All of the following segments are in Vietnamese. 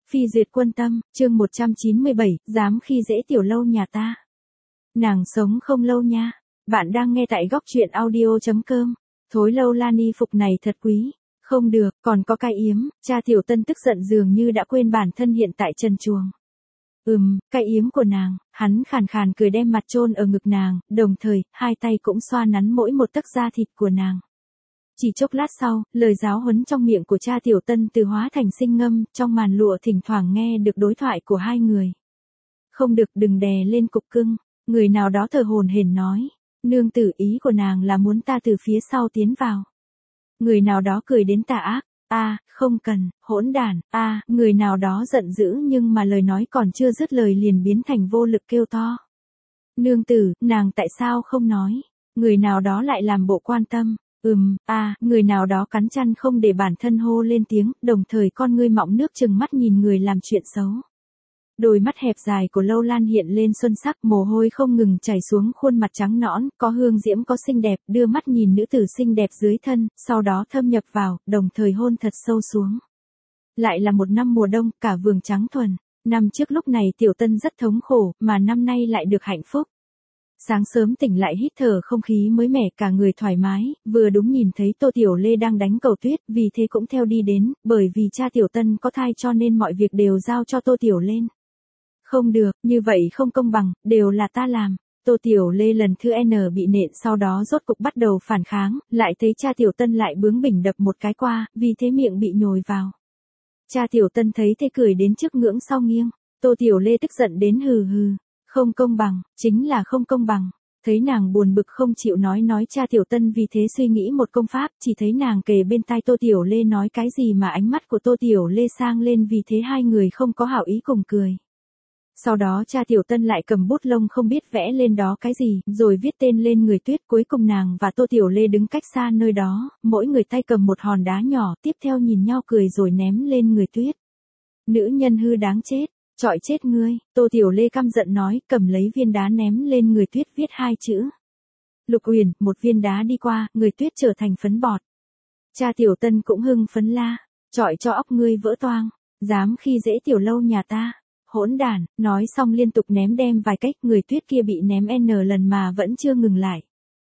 Phi duyệt quân tâm, chương 197, dám khi dễ tiểu lâu nhà ta. Nàng sống không lâu nha. Bạn đang nghe tại góc truyện audio.com. Thối lâu lan y phục này thật quý. Không được, còn có cái yếm. Cha tiểu tân tức giận dường như đã quên bản thân hiện tại trần truồng. Cái yếm của nàng. Hắn khàn khàn cười đem mặt chôn ở ngực nàng, đồng thời, hai tay cũng xoa nắn mỗi một tấc da thịt của nàng. Chỉ chốc lát sau, lời giáo huấn trong miệng của cha tiểu tân từ hóa thành sinh ngâm, trong màn lụa thỉnh thoảng nghe được đối thoại của hai người. Không được, đừng đè lên cục cưng. Người nào đó thở hổn hển nói. Nương tử, ý của nàng là muốn ta từ phía sau tiến vào. Người nào đó cười đến tà ác. Không cần, hỗn đản. Người nào đó giận dữ nhưng mà lời nói còn chưa dứt lời liền biến thành vô lực kêu to. Nương tử, nàng tại sao không nói? Người nào đó lại làm bộ quan tâm. Người nào đó cắn chăn không để bản thân hô lên tiếng, đồng thời con ngươi mọng nước trừng mắt nhìn người làm chuyện xấu. Đôi mắt hẹp dài của Lâu Lan hiện lên xuân sắc, mồ hôi không ngừng chảy xuống khuôn mặt trắng nõn, có hương diễm có xinh đẹp, đưa mắt nhìn nữ tử xinh đẹp dưới thân, sau đó thâm nhập vào, đồng thời hôn thật sâu xuống. Lại là một năm mùa đông, cả vườn trắng thuần. Năm trước lúc này tiểu tân rất thống khổ, mà năm nay lại được hạnh phúc. Sáng sớm tỉnh lại hít thở không khí mới mẻ, cả người thoải mái, vừa đúng nhìn thấy Tô Tiểu Lê đang đánh cầu tuyết, vì thế cũng theo đi đến, bởi vì cha tiểu tân có thai cho nên mọi việc đều giao cho Tô Tiểu Lên. Không được, như vậy không công bằng, đều là ta làm. Tô Tiểu Lê lần thứ N bị nện, sau đó rốt cục bắt đầu phản kháng, lại thấy cha tiểu tân lại bướng bỉnh đập một cái qua, vì thế miệng bị nhồi vào. Cha tiểu tân thấy thế cười đến trước ngưỡng sau nghiêng. Tô Tiểu Lê tức giận đến hừ hừ. Không công bằng, chính là không công bằng. Thấy nàng buồn bực không chịu nói cha tiểu tân vì thế suy nghĩ một công pháp, chỉ thấy nàng kề bên tai Tô Tiểu Lê nói cái gì mà ánh mắt của Tô Tiểu Lê sang lên, vì thế hai người không có hảo ý cùng cười. Sau đó cha tiểu tân lại cầm bút lông không biết vẽ lên đó cái gì, rồi viết tên lên người tuyết, cuối cùng nàng và Tô Tiểu Lê đứng cách xa nơi đó, mỗi người tay cầm một hòn đá nhỏ, tiếp theo nhìn nhau cười rồi ném lên người tuyết. Nữ nhân hư đáng chết. Chọi chết ngươi, Tô Tiểu Lê căm giận nói, cầm lấy viên đá ném lên người tuyết, viết hai chữ. Lục Uyển, một viên đá đi qua, người tuyết trở thành phấn bọt. Cha tiểu tân cũng hưng phấn la, chọi cho óc ngươi vỡ toang, dám khi dễ tiểu lâu nhà ta. Hỗn đản, nói xong liên tục ném đem vài cách, người tuyết kia bị ném N lần mà vẫn chưa ngừng lại.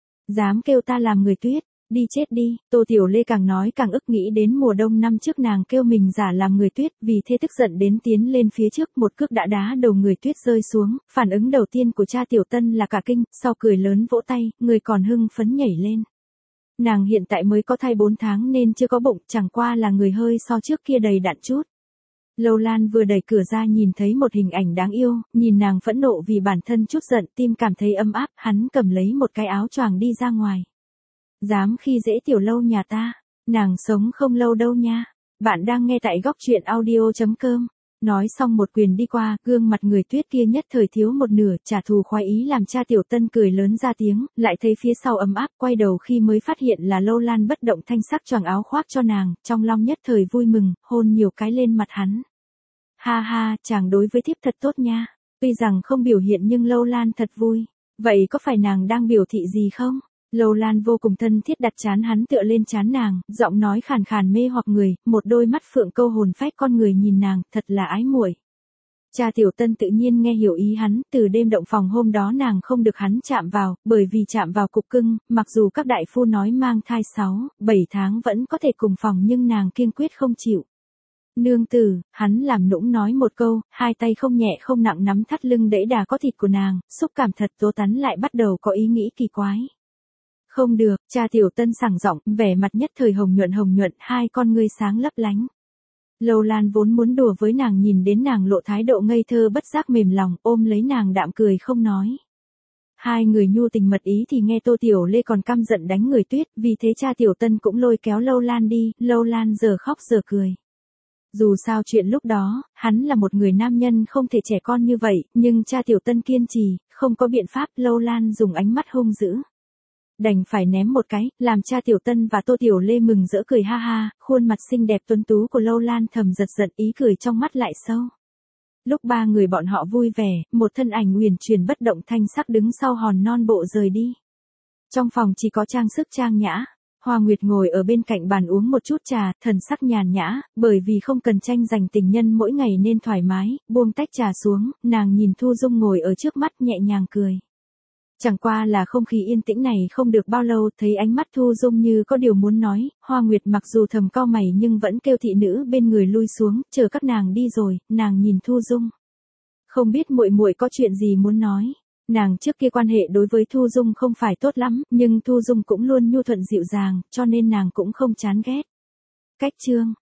Dám kêu ta làm người tuyết. Đi chết đi, Tô Tiểu Lê càng nói càng ức nghĩ đến mùa đông năm trước nàng kêu mình giả làm người tuyết, vì thế tức giận đến tiến lên phía trước, một cước đã đá đầu người tuyết rơi xuống, phản ứng đầu tiên của cha tiểu tân là cả kinh, sau cười lớn vỗ tay, người còn hưng phấn nhảy lên. Nàng hiện tại mới có thai 4 tháng nên chưa có bụng, chẳng qua là người hơi so trước kia đầy đặn chút. Lâu Lan vừa đẩy cửa ra nhìn thấy một hình ảnh đáng yêu, nhìn nàng phẫn nộ vì bản thân chút giận, tim cảm thấy ấm áp, hắn cầm lấy một cái áo choàng đi ra ngoài. Dám khi dễ tiểu lâu nhà ta, nàng sống không lâu đâu nha. Bạn đang nghe tại góc truyện audio.com. Nói xong một quyền đi qua, gương mặt người tuyết kia nhất thời thiếu một nửa, trả thù khoái ý làm cha tiểu tân cười lớn ra tiếng, lại thấy phía sau ấm áp, quay đầu khi mới phát hiện là Lâu Lan bất động thanh sắc choàng áo khoác cho nàng, trong lòng nhất thời vui mừng, hôn nhiều cái lên mặt hắn. Ha ha, chàng đối với thiếp thật tốt nha. Tuy rằng không biểu hiện nhưng Lâu Lan thật vui. Vậy có phải nàng đang biểu thị gì không? Lâu Lan vô cùng thân thiết đặt trán hắn tựa lên trán nàng, giọng nói khàn khàn mê hoặc người, một đôi mắt phượng câu hồn phách con người nhìn nàng, thật là ái muội. Cha tiểu tân tự nhiên nghe hiểu ý hắn, từ đêm động phòng hôm đó nàng không được hắn chạm vào, bởi vì chạm vào cục cưng, mặc dù các đại phu nói mang thai 6-7 tháng vẫn có thể cùng phòng nhưng nàng kiên quyết không chịu. Nương tử, hắn làm nũng nói một câu, hai tay không nhẹ không nặng nắm thắt lưng đẫy đà có thịt của nàng, xúc cảm thật tố tắn lại bắt đầu có ý nghĩ kỳ quái. Không được, cha tiểu tân sảng giọng, vẻ mặt nhất thời hồng nhuận, hai con ngươi sáng lấp lánh. Lâu Lan vốn muốn đùa với nàng nhìn đến nàng lộ thái độ ngây thơ bất giác mềm lòng, ôm lấy nàng đạm cười không nói. Hai người nhu tình mật ý thì nghe Tô Tiểu Lê còn căm giận đánh người tuyết, vì thế cha tiểu tân cũng lôi kéo Lâu Lan đi, Lâu Lan giờ khóc giờ cười. Dù sao chuyện lúc đó, hắn là một người nam nhân không thể trẻ con như vậy, nhưng cha tiểu tân kiên trì, không có biện pháp, Lâu Lan dùng ánh mắt hung dữ. Đành phải ném một cái, làm cha tiểu tân và Tô Tiểu Lê mừng rỡ cười ha ha, khuôn mặt xinh đẹp tuấn tú của Lâu Lan thầm giật giận, ý cười trong mắt lại sâu. Lúc ba người bọn họ vui vẻ, một thân ảnh uyển chuyển bất động thanh sắc đứng sau hòn non bộ rời đi. Trong phòng chỉ có trang sức trang nhã. Hoa Nguyệt ngồi ở bên cạnh bàn uống một chút trà, thần sắc nhàn nhã, bởi vì không cần tranh giành tình nhân mỗi ngày nên thoải mái, buông tách trà xuống, nàng nhìn Thu Dung ngồi ở trước mắt nhẹ nhàng cười. Chẳng qua là không khí yên tĩnh này không được bao lâu, thấy ánh mắt Thu Dung như có điều muốn nói, Hoa Nguyệt mặc dù thầm cau mày nhưng vẫn kêu thị nữ bên người lui xuống, chờ các nàng đi rồi, nàng nhìn Thu Dung. Không biết muội muội có chuyện gì muốn nói. Nàng trước kia quan hệ đối với Thu Dung không phải tốt lắm, nhưng Thu Dung cũng luôn nhu thuận dịu dàng, cho nên nàng cũng không chán ghét. Cách chương